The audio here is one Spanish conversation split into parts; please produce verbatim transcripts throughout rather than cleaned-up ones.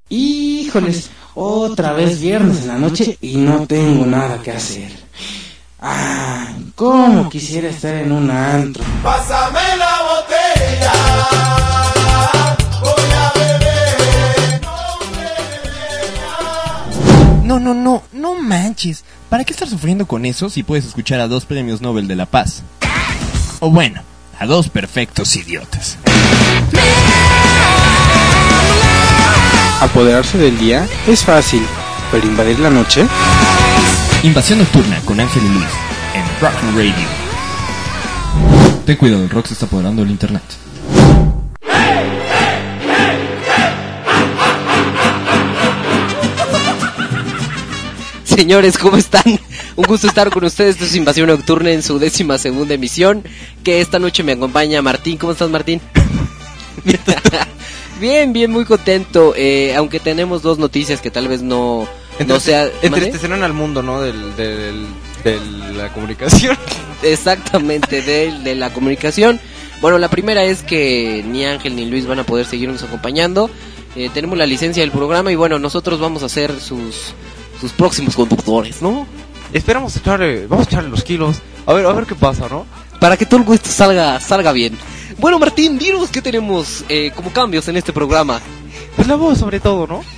Híjoles, otra vez viernes en la noche y no tengo nada que hacer. Ah, cómo quisiera estar en un antro. Pásame la botella, voy a beber, no, no, no, no manches. ¿Para qué estar sufriendo con eso si puedes escuchar a dos premios Nobel de la Paz? O bueno, a dos perfectos idiotas. Apoderarse del día es fácil, pero invadir la noche... Invasión Nocturna con Ángel y Luis en Rock Radio. Ten cuidado, el rock se está apoderando del internet. Señores, ¿cómo están? Un gusto estar con ustedes. Esto es Invasión Nocturna en su décima segunda emisión. Que esta noche me acompaña Martín. ¿Cómo estás, Martín? Bien, bien, muy contento. Eh, aunque tenemos dos noticias que tal vez no, no sea... Entristecieron al mundo, ¿no? Del, del, de la comunicación. Exactamente, de, de la comunicación. Bueno, la primera es que ni Ángel ni Luis van a poder seguirnos acompañando. Eh, tenemos la licencia del programa y bueno, nosotros vamos a ser sus... sus próximos conductores, ¿no? Esperamos echarle, vamos a echarle los kilos. A ver, a ver qué pasa, ¿no? Para que todo esto salga, salga bien. Bueno, Martín, dinos qué tenemos eh, como cambios en este programa. Pues la voz sobre todo, ¿no?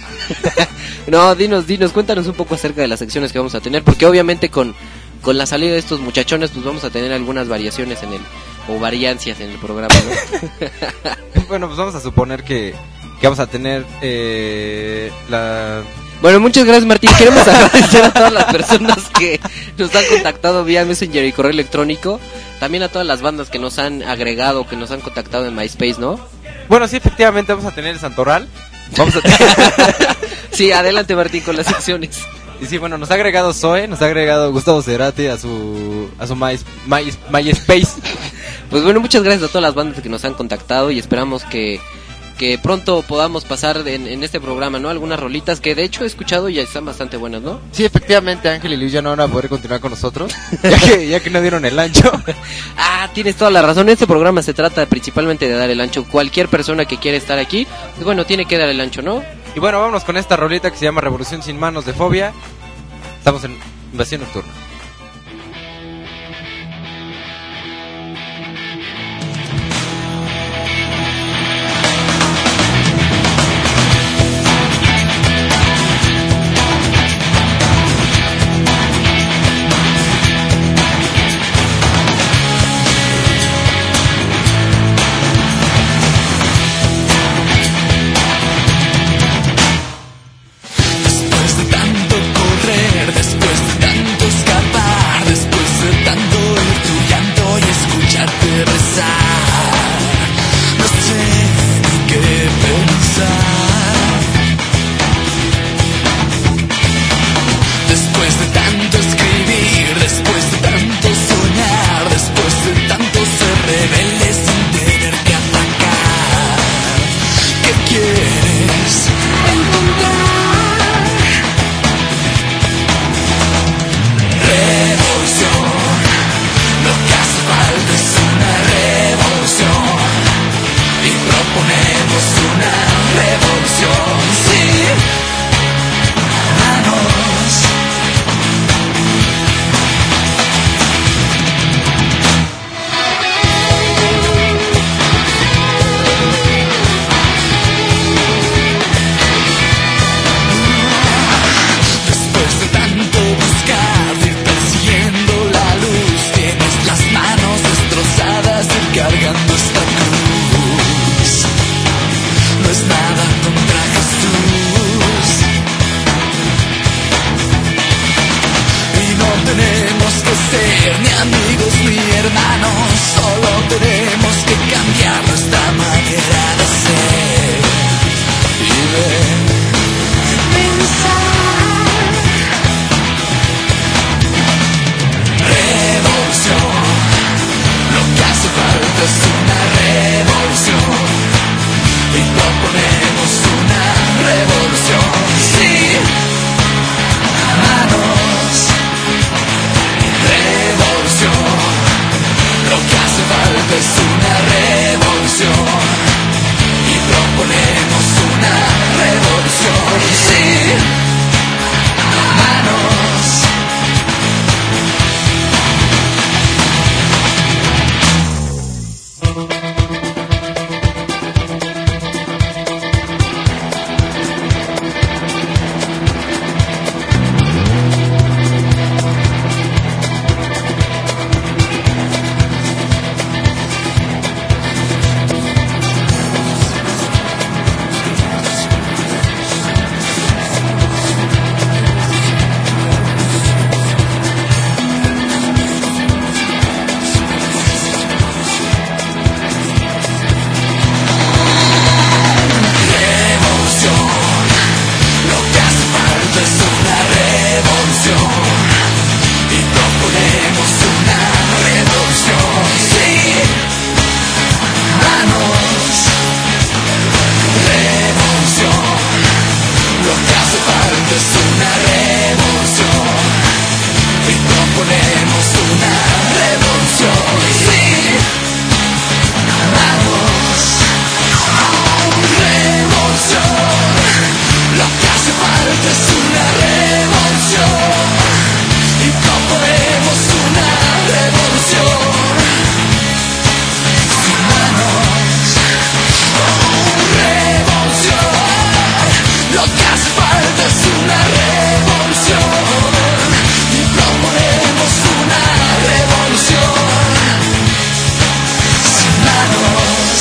No, dinos, dinos, cuéntanos un poco acerca de las secciones que vamos a tener, porque obviamente con, con la salida de estos muchachones, pues vamos a tener algunas variaciones en el, o variancias en el programa, ¿no? Bueno, pues vamos a suponer que, que vamos a tener eh, la... Bueno, muchas gracias, Martín. Queremos agradecer a todas las personas que nos han contactado vía Messenger y correo electrónico. También a todas las bandas que nos han agregado, que nos han contactado en MySpace, ¿no? Bueno, sí, efectivamente vamos a tener el Santoral. Vamos a tener... Sí, adelante, Martín, con las secciones. Y sí, bueno, nos ha agregado Zoe, nos ha agregado Gustavo Cerati a su a su My, My, MySpace. Pues bueno, muchas gracias a todas las bandas que nos han contactado y esperamos que... que pronto podamos pasar en, en este programa, ¿no? Algunas rolitas que de hecho he escuchado y ya están bastante buenas, ¿no? Sí, efectivamente, Ángel y Luis ya no van a poder continuar con nosotros, ya que, ya que no dieron el ancho. Ah, tienes toda la razón, este programa se trata principalmente de dar el ancho. Cualquier persona que quiera estar aquí, pues bueno, tiene que dar el ancho, ¿no? Y bueno, vámonos con esta rolita que se llama Revolución Sin Manos de Fobia. Estamos en Invasión Nocturna. después de tanto correr, después de tantos es una revolución y proponemos una revolución. Sí, vamos, revolución. Lo que hace falta es una revolución y proponemos una revolución. Sin manos, revolución. Lo que hace falta es una revolución y proponemos una revolución. Sin manos.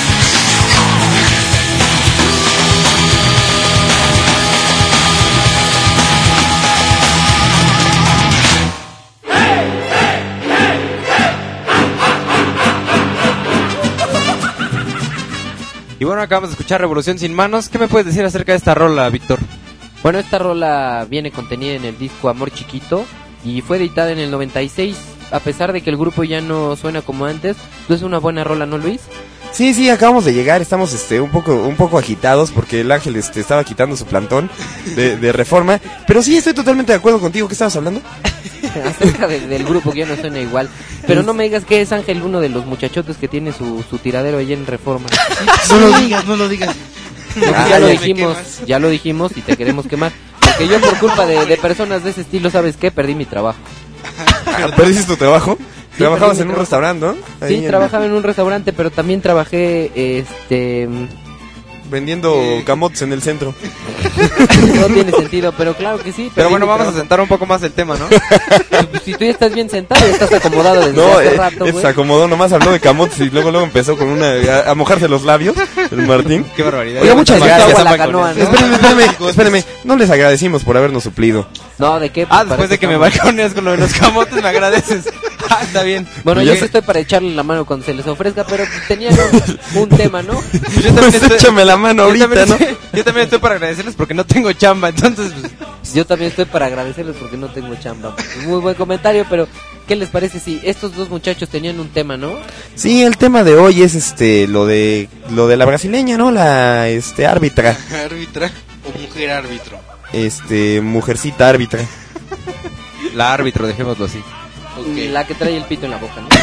Y bueno, acabamos de escuchar Revolución Sin Manos. ¿Qué me puedes decir acerca de esta rola, Víctor? Bueno, esta rola viene contenida en el disco Amor Chiquito y fue editada en el noventa y seis. A pesar de que el grupo ya no suena como antes, es una buena rola, ¿no, Luis? Sí, sí, acabamos de llegar, estamos este un poco un poco agitados porque el Ángel este estaba quitando su plantón de, de Reforma, pero sí estoy totalmente de acuerdo contigo. ¿Qué estabas hablando? Acerca de, del grupo que ya no suena igual. Pero no me digas que es Ángel uno de los muchachotes que tiene su, su tiradero allí en Reforma. No lo digas, no lo digas. No, ya Ah, lo ya dijimos, ya lo dijimos y te queremos quemar. Porque yo por culpa de, de personas de ese estilo, ¿sabes qué? Perdí mi trabajo. Ah, ¿perdiste tu trabajo? Sí, Trabajabas perdí en mi un trabajo. restaurante, ¿no? Ahí Sí, en- trabajaba en un restaurante, pero también trabajé, este... vendiendo camotes en el centro. No tiene sentido, pero claro que sí. Pero perdí bueno, mi vamos a trabajo. sentar un poco más el tema, ¿no? Pues, si tú ya estás bien sentado, estás acomodado desde No, hace eh, rato, eh, güey. se acomodó, nomás habló de camotes y luego luego empezó con una a, a mojarse los labios, el Martín. Qué barbaridad. Oiga, muchas Ahorita gracias. agua a la canoa, ¿no? Espérenme, espérenme, espérenme. No les agradecimos por habernos suplido. No, ¿de qué? Ah, Pues, después para de que me estamos. balconeas con lo de los camotes, me agradeces. Ah, está bien. Bueno, Pues yo ya- sí estoy para echarle la mano cuando se les ofrezca, pero tenían un, un tema, ¿no? Pues yo Pues échame la mano yo ahorita, también ¿no? estoy- yo también estoy para agradecerles porque no tengo chamba, entonces pues, Yo también estoy para agradecerles porque no tengo chamba. Muy buen comentario, pero ¿qué les parece si estos dos muchachos tenían un tema, no? Sí, el tema de hoy es este lo de lo de la brasileña, ¿no? La este árbitra, Árbitra o mujer árbitro. este mujercita árbitra. la árbitro, dejémoslo así. Ok. La que trae el pito en la boca, ¿no?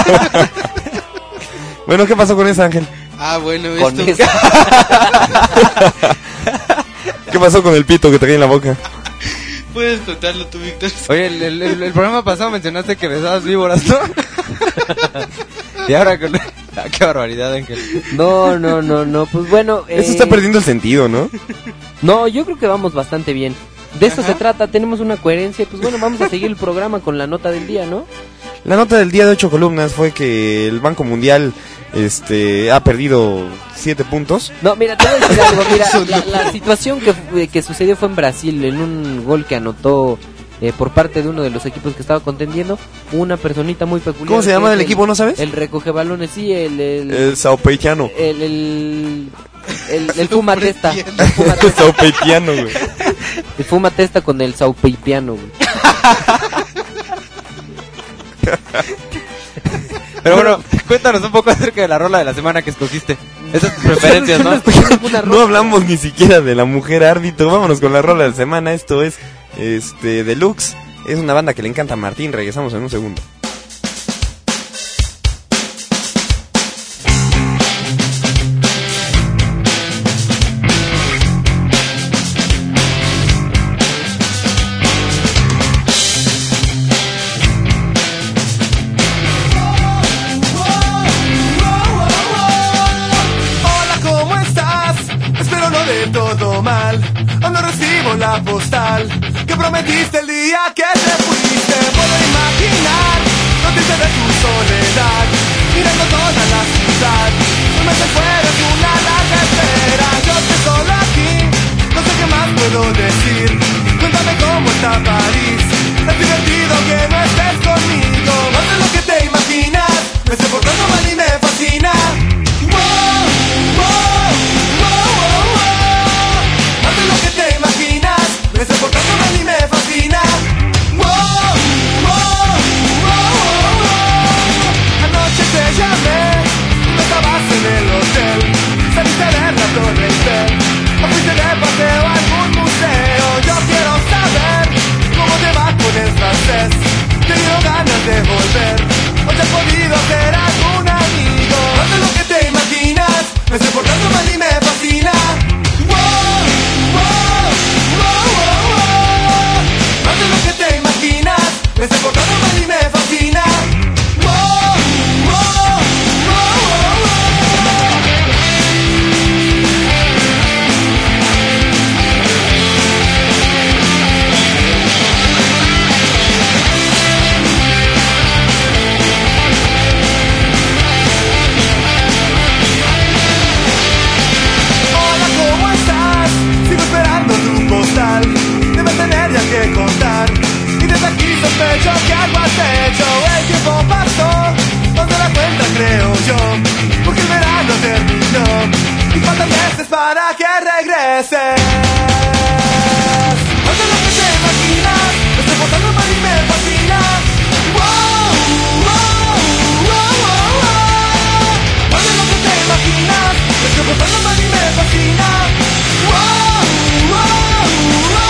Bueno, ¿qué pasó con esa, Ángel? Ah, bueno, Con esto. eso. ¿Qué pasó con el pito que traía en la boca? Puedes contarlo tú, Víctor. Oye, el, el, el- el programa pasado mencionaste que besabas víboras, ¿no? Y ahora con... Ah, qué barbaridad, Ángel. No, no, no, no. Pues bueno. Eso eh, está perdiendo el sentido, ¿no? No, yo creo que vamos bastante bien. De eso se trata, tenemos una coherencia. Pues bueno, vamos a seguir el programa con la nota del día, ¿no? La nota del día de ocho columnas fue que el Banco Mundial este ha perdido siete puntos. No, mira, te voy a decir algo. Mira, la, la situación que, fu- que sucedió fue en Brasil, en un gol que anotó eh, por parte de uno de los equipos que estaba contendiendo, una personita muy peculiar. ¿Cómo se que llama es el equipo, no sabes? El recoge balones, sí, el... El, El Saupeitiano. el, el, el, el Fuma Testa. El Fuma El Testa, Saupeitiano, güey. el Fuma Testa con el Saupeipiano, güey. Pero bueno, cuéntanos un poco acerca de la rola de la semana que escogiste. Esas tus preferencias, ¿no? No hablamos ni siquiera de la mujer árbitro. Vámonos con la rola de la semana. Esto es este Deluxe. Es una banda que le encanta a Martín. Regresamos en un segundo. Hola, ¿cómo estás? Espero no de todo mal. Aún no recibo la postal que prometiste el día que te fuiste. Puedo imaginar noticias de tu soledad, mirando toda la ciudad. Un mes fuera de una larga espera. Yo estoy solo aquí, no sé qué más puedo decir. Cuéntame cómo está París. Es divertido que no estés conmigo. Más de lo que te imaginas. Me estoy portando mal y me fascina. Wow, wow, wow, wow, wow. Más de lo que te imaginas. Me estoy portando mal y me fascina. Wow, wow, wow, wow, wow. Anoche te llamé, no estabas en el hotel. mereces. Más de lo que te imaginas, me estoy portando mal y me fascina. Wow, wow, wow, wow, wow. Más de lo que te imaginas, me estoy portando mal y me fascina. Wow, wow, wow, wow.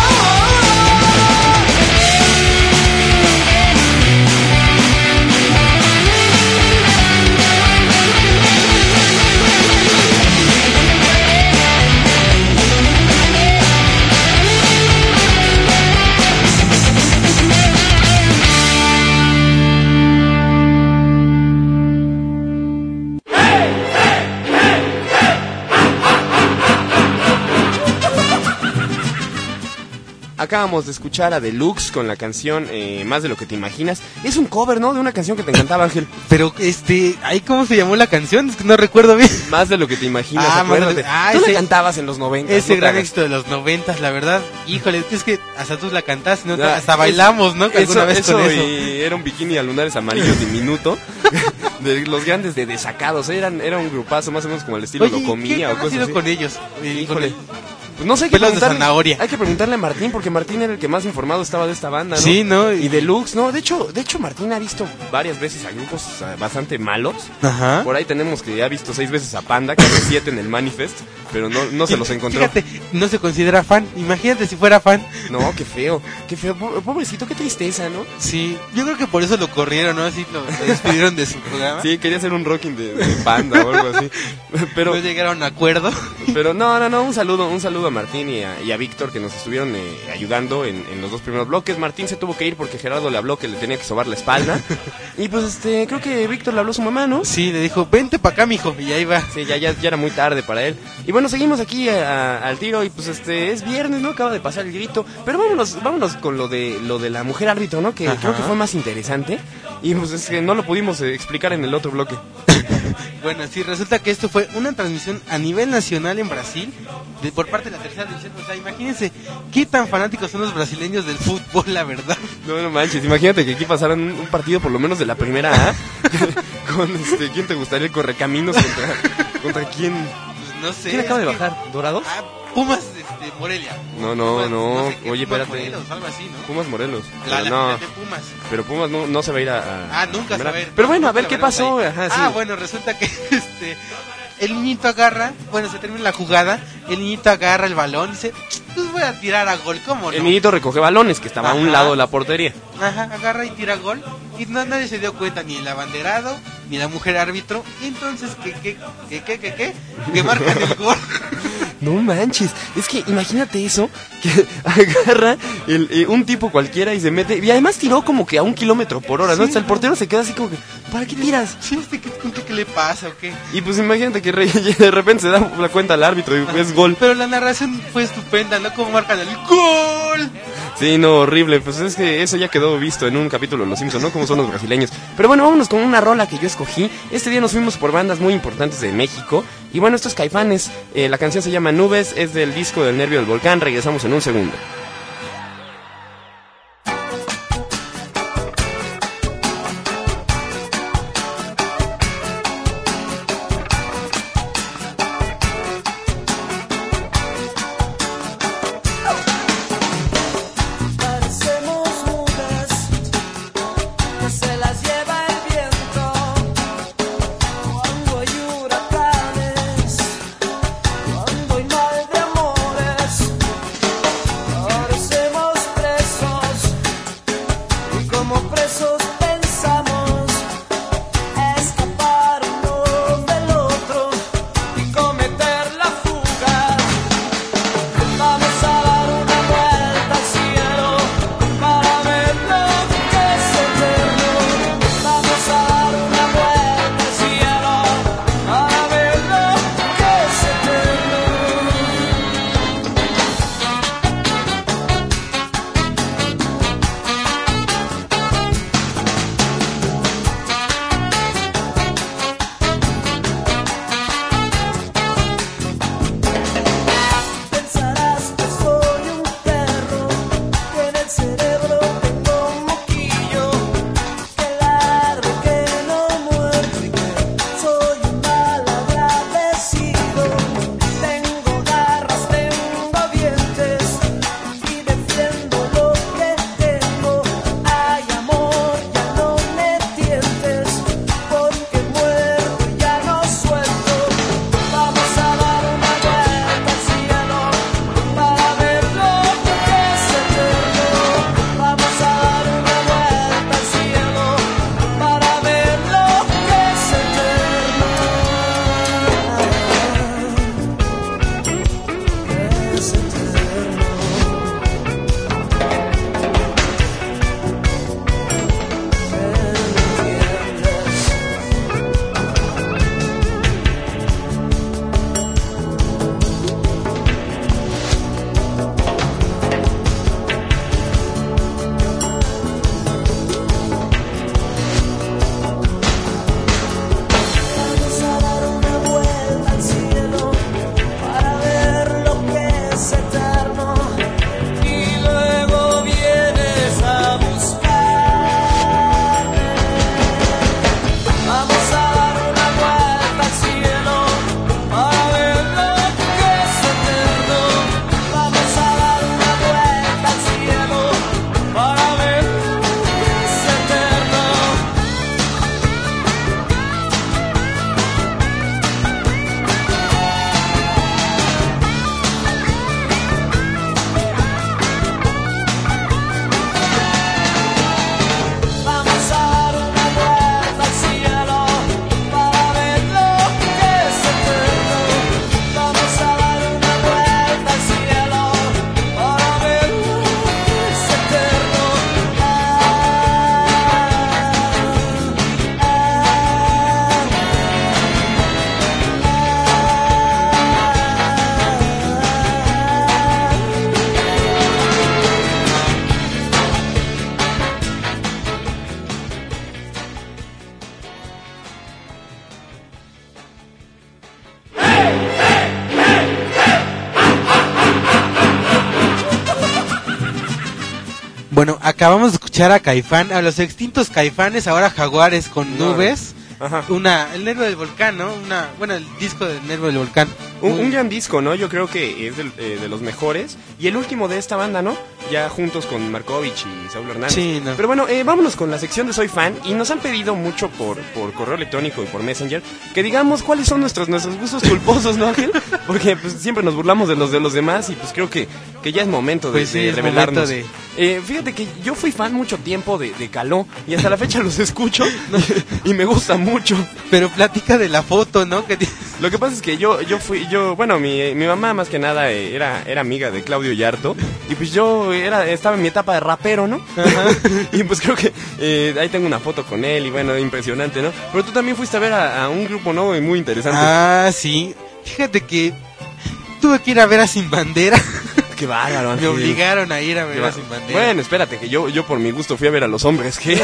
Acabamos de escuchar a Deluxe con la canción eh, Más de lo que te imaginas. Es un cover, ¿no? De una canción que te encantaba, Ángel. Pero, este, ¿ahí cómo se llamó la canción? Es que no recuerdo bien. Más de lo que te imaginas, Ah, acuérdate. más de- ah, Tú ese- la cantabas en los noventa. Ese no te gran hagas. éxito de los noventas, la verdad. Híjole, es que hasta tú la cantaste, ¿no? Ya, Hasta es- bailamos, ¿no? Eso, Alguna vez eso con eso. y era un bikini a lunares amarillos diminuto. De los grandes de Desacados. Eran, era un grupazo más o menos como el estilo Oye, Lo ¿qué Comía o ha cosas sido así. con ellos? Y con Híjole. el- Pues no sé, hay que Pelos de preguntarle- zanahoria. Hay que preguntarle a Martín, porque Martín era el que más informado estaba de esta banda, ¿no? Sí, ¿no? Y Deluxe, ¿no? De hecho, de hecho Martín ha visto varias veces a grupos eh, bastante malos. Ajá. Por ahí tenemos que ha visto seis veces a Panda, casi siete en el Manifest, pero no, no se los encontró. Fíjate, no se considera fan. Imagínate si fuera fan. No, qué feo, qué feo, po- pobrecito, qué tristeza, ¿no? Sí, yo creo que por eso lo corrieron, ¿no? Así lo, lo despidieron de su programa. Sí, quería hacer un rocking de, de Panda o algo así. Pero, No llegaron a acuerdo. pero no, no, no, un saludo, un saludo a Martín y a, y a Víctor que nos estuvieron eh, ayudando en, en los dos primeros bloques. Martín se tuvo que ir porque Gerardo le habló que le tenía que sobar la espalda. Y pues este, creo que Víctor le habló a su mamá, ¿no? Sí, le dijo, vente pa' acá, mijo. Y ahí va. Sí, ya, ya, ya era muy tarde para él. Y bueno, seguimos aquí a- a- al tiro y pues este, es viernes, ¿no? Acaba de pasar el grito. Pero vámonos, vámonos con lo de lo de la mujer árbitro, ¿no? Que Ajá. creo que fue más interesante. Y pues es que no lo pudimos eh, explicar en el otro bloque. Bueno, sí, resulta que esto fue una transmisión a nivel nacional en Brasil de, por parte de la tercera división. O sea, imagínense qué tan fanáticos son los brasileños del fútbol, la verdad. No, no manches, imagínate que aquí pasaran un, un partido por lo menos de la primera A. Con este, ¿quién te gustaría el correcaminos contra, contra quién? Pues no sé. ¿Quién acaba de es que- bajar? ¿Dorados? Ah, Pumas, este, Morelia. No, no, Pumas, no. sé qué, Oye, Pumas espérate. Morelos, algo así, ¿no? Pumas Morelos. La, Pero la no, final de Pumas. pero Pumas no, no se va a ir a. a- Ah, nunca se va a ver. Pero bueno, a Nunca ver la qué veremos pasó. ahí. Ajá, sí. Ah, bueno, resulta que este el niñito agarra, bueno, se termina la jugada, el niñito agarra el balón y dice, pues voy a tirar a gol, ¿cómo no? El niñito recoge balones que estaba a un Ajá. lado de la portería. Ajá, agarra y tira gol y no, nadie se dio cuenta, ni el abanderado, ni la mujer árbitro, y entonces, ¿qué, qué, qué, qué, qué, qué? Que marcan el gol. No manches, es que imagínate eso, que agarra el, eh, un tipo cualquiera y se mete, y además tiró como que a un kilómetro por hora, ¿no? Sí, Hasta el portero se queda así como que, ¿para qué tiras? Sí, este, ¿qué, qué, qué le pasa o qué? Y pues imagínate que re- de repente se da la cuenta al árbitro y es gol. Pero la narración fue estupenda, ¿no? Como marcan el gol. Sí, no, horrible, pues es que eso ya quedó visto en un capítulo de Los Simpsons, ¿no? Como son los brasileños. Pero bueno, vámonos con una rola que yo escogí. Este día nos fuimos por bandas muy importantes de México. Y bueno, estos Caifanes, eh, la canción se llama Nubes, es del disco del Nervio del Volcán. Regresamos en un segundo. Parecemos nubes que se las lleva el viento cuando hay huracanes, cuando hay mal de amores. es eterno y luego vienes a buscarme. Vamos a dar una vuelta al cielo para ver lo que es eterno. Vamos a dar una vuelta al cielo para ver lo que es eterno. Vamos a dar una vuelta al cielo para ver lo que es eterno. Vamos a dar una vuelta al cielo para ver lo que es eterno. Ah, ah, Bueno, acabamos de escuchar a Caifán, a los extintos Caifanes, ahora Jaguares con No. nubes. Ajá. Una, el Nervo del Volcán, ¿no? Una, bueno, el disco del Nervo del Volcán. Un, Muy- un gran disco, ¿no? Yo creo que es del- eh, de los mejores. Y el último de esta banda, ¿no? Ya juntos con Markovich y Saúl Hernández. Sí, no. Pero bueno, eh, vámonos con la sección de Soy Fan. Y nos han pedido mucho por, por correo electrónico y por Messenger que digamos cuáles son nuestros, nuestros gustos culposos, ¿no, Ángel? Porque pues siempre nos burlamos de los de los demás y pues creo que, que ya es momento de, Pues sí, de es revelarnos. momento Eh, fíjate que yo fui fan mucho tiempo de, de Caló y hasta la fecha los escucho y me gusta mucho. Pero platica de la foto, ¿no? Que tienes- Lo que pasa es que yo yo fui yo bueno mi, mi mamá más que nada eh, era era amiga de Claudio Yarto y pues yo era estaba en mi etapa de rapero, ¿no? Y pues creo que eh, ahí tengo una foto con él y bueno, impresionante, ¿no? Pero tú también fuiste a ver a, a un grupo nuevo y muy interesante. Ah, sí. Fíjate que tuve que ir a ver a Sin Bandera. Qué bárbaro, Me Ángel. obligaron a ir a Qué ver a bárbaro. Sin Bandera. Bueno, espérate que yo yo por mi gusto fui a ver a los hombres que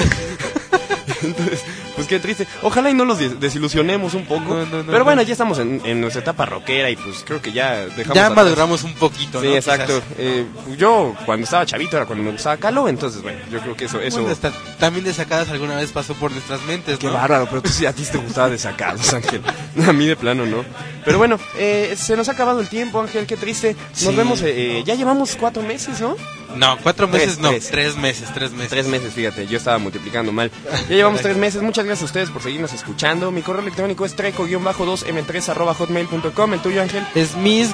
entonces, pues qué triste. Ojalá y no los des- desilusionemos un poco. No, no, no, Pero no. bueno, ya estamos en, en nuestra etapa rockera y pues creo que ya dejamos ya atrás. maduramos un poquito, Sí, ¿no? exacto. Quizás. Eh, yo cuando estaba chavito era cuando me gustaba Caló, entonces bueno, yo creo que eso... eso Bueno, hasta también de sacadas alguna vez pasó por nuestras mentes, Qué ¿no? bárbaro, pero tú sí, a ti te gustaba de sacados, Ángel. A mí de plano no. Pero bueno, eh, se nos ha acabado el tiempo, Ángel, qué triste. Nos Sí. vemos, eh, ya llevamos cuatro meses, ¿no? No, cuatro meses Tres, no, tres. tres meses, tres meses. Tres meses, fíjate, yo estaba multiplicando mal. Ya llevamos tres meses, muchas gracias a ustedes por seguirnos escuchando. Mi correo electrónico es treco dos eme tres arroba hotmail punto com. ¿El tuyo, Ángel? Es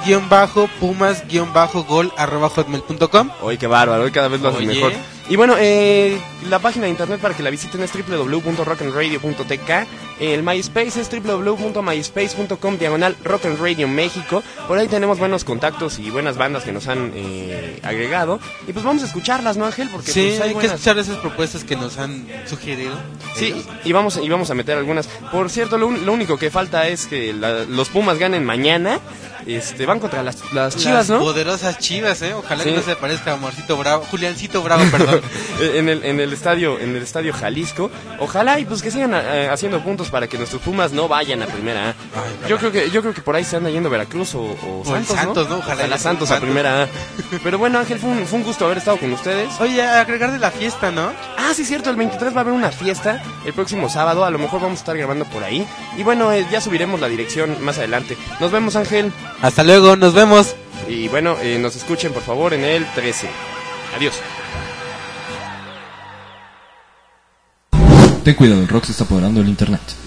mis-pumas-gol arroba hotmail punto com. Hoy qué bárbaro, hoy cada vez lo haces Oye. mejor. Y bueno, eh, la página de internet para que la visiten es doble u doble u doble u punto rock and radio punto t k. El MySpace es doble u doble u doble u punto myspace punto com diagonal Rock and Radio México. Por ahí tenemos buenos contactos y buenas bandas que nos han eh, agregado. Y pues vamos a escucharlas, ¿no, Ángel? Porque Sí, pues, hay hay que buenas. escuchar esas propuestas que nos han sugerido. Sí, ellos. y vamos, y vamos a meter algunas. Por cierto, lo, un- lo único que falta es que la- los Pumas ganen mañana. Este, van contra las, las Chivas, Las ¿no? poderosas Chivas, ¿eh? Ojalá Sí. que no se parezca a Amorcito Bravo, Juliancito Bravo, perdón. en el en el estadio en el estadio Jalisco. Ojalá y pues que sigan eh, haciendo puntos para que nuestros Pumas no vayan a primera A. Yo creo que yo creo que por ahí se anda yendo Veracruz o, o O el Santos, Santos, ¿no? ¿no? Ojalá Ojalá ya sea Santos a Santos. primera A. Pero bueno, Ángel, fue un, fue un gusto haber estado con ustedes. Oye, a agregar de la fiesta, ¿no? Ah, sí, cierto, el veintitrés va a haber una fiesta el próximo sábado. A lo mejor vamos a estar grabando por ahí. Y bueno, eh, ya subiremos la dirección más adelante. Nos vemos, Ángel. Hasta luego, nos vemos. Y bueno, eh, nos escuchen por favor en el trece. Adiós. Ten cuidado, el rock se está apoderando del internet.